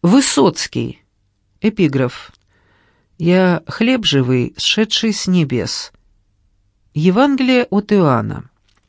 Высоцкий. Эпиграф. «Я хлеб живый, сшедший с небес». Евангелие от Иоанна.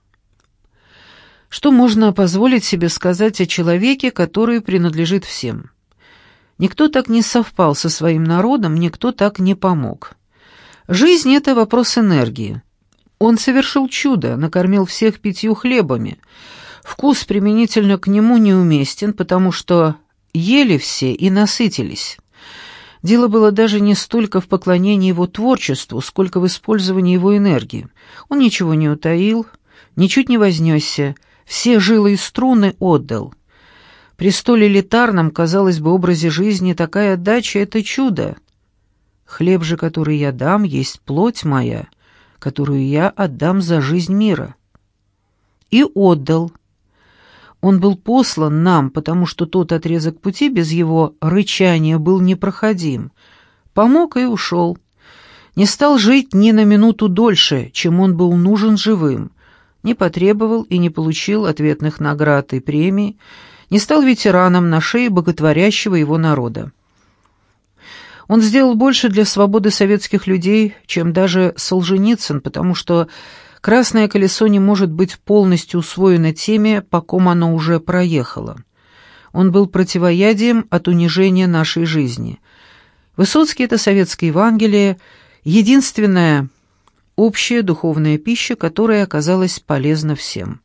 Что можно позволить себе сказать о человеке, который принадлежит всем? Никто так не совпал со своим народом, никто так не помог. Жизнь — это вопрос энергии. Он совершил чудо, накормил всех 5 хлебами. Вкус применительно к нему неуместен, потому что ели все и насытились. Дело было даже не столько в поклонении его творчеству, сколько в использовании его энергии. Он ничего не утаил, ничуть не вознесся, все жилы и струны отдал. При столь элитарном, казалось бы, образе жизни такая отдача — это чудо. «Хлеб же, который я дам, есть плоть моя, которую я отдам за жизнь мира». И отдал. Он был послан нам, потому что тот отрезок пути без его рычания был непроходим. Помог и ушел. Не стал жить ни на минуту дольше, чем он был нужен живым. Не потребовал и не получил ответных наград и премий, не стал ветераном на шее боготворящего его народа. Он сделал больше для свободы советских людей, чем даже Солженицын, потому что «Красное колесо» не может быть полностью усвоено теми, по ком оно уже проехало. Он был противоядием от унижения нашей жизни. Высоцкий — это советское Евангелие, единственная общая духовная пища, которая оказалась полезна всем.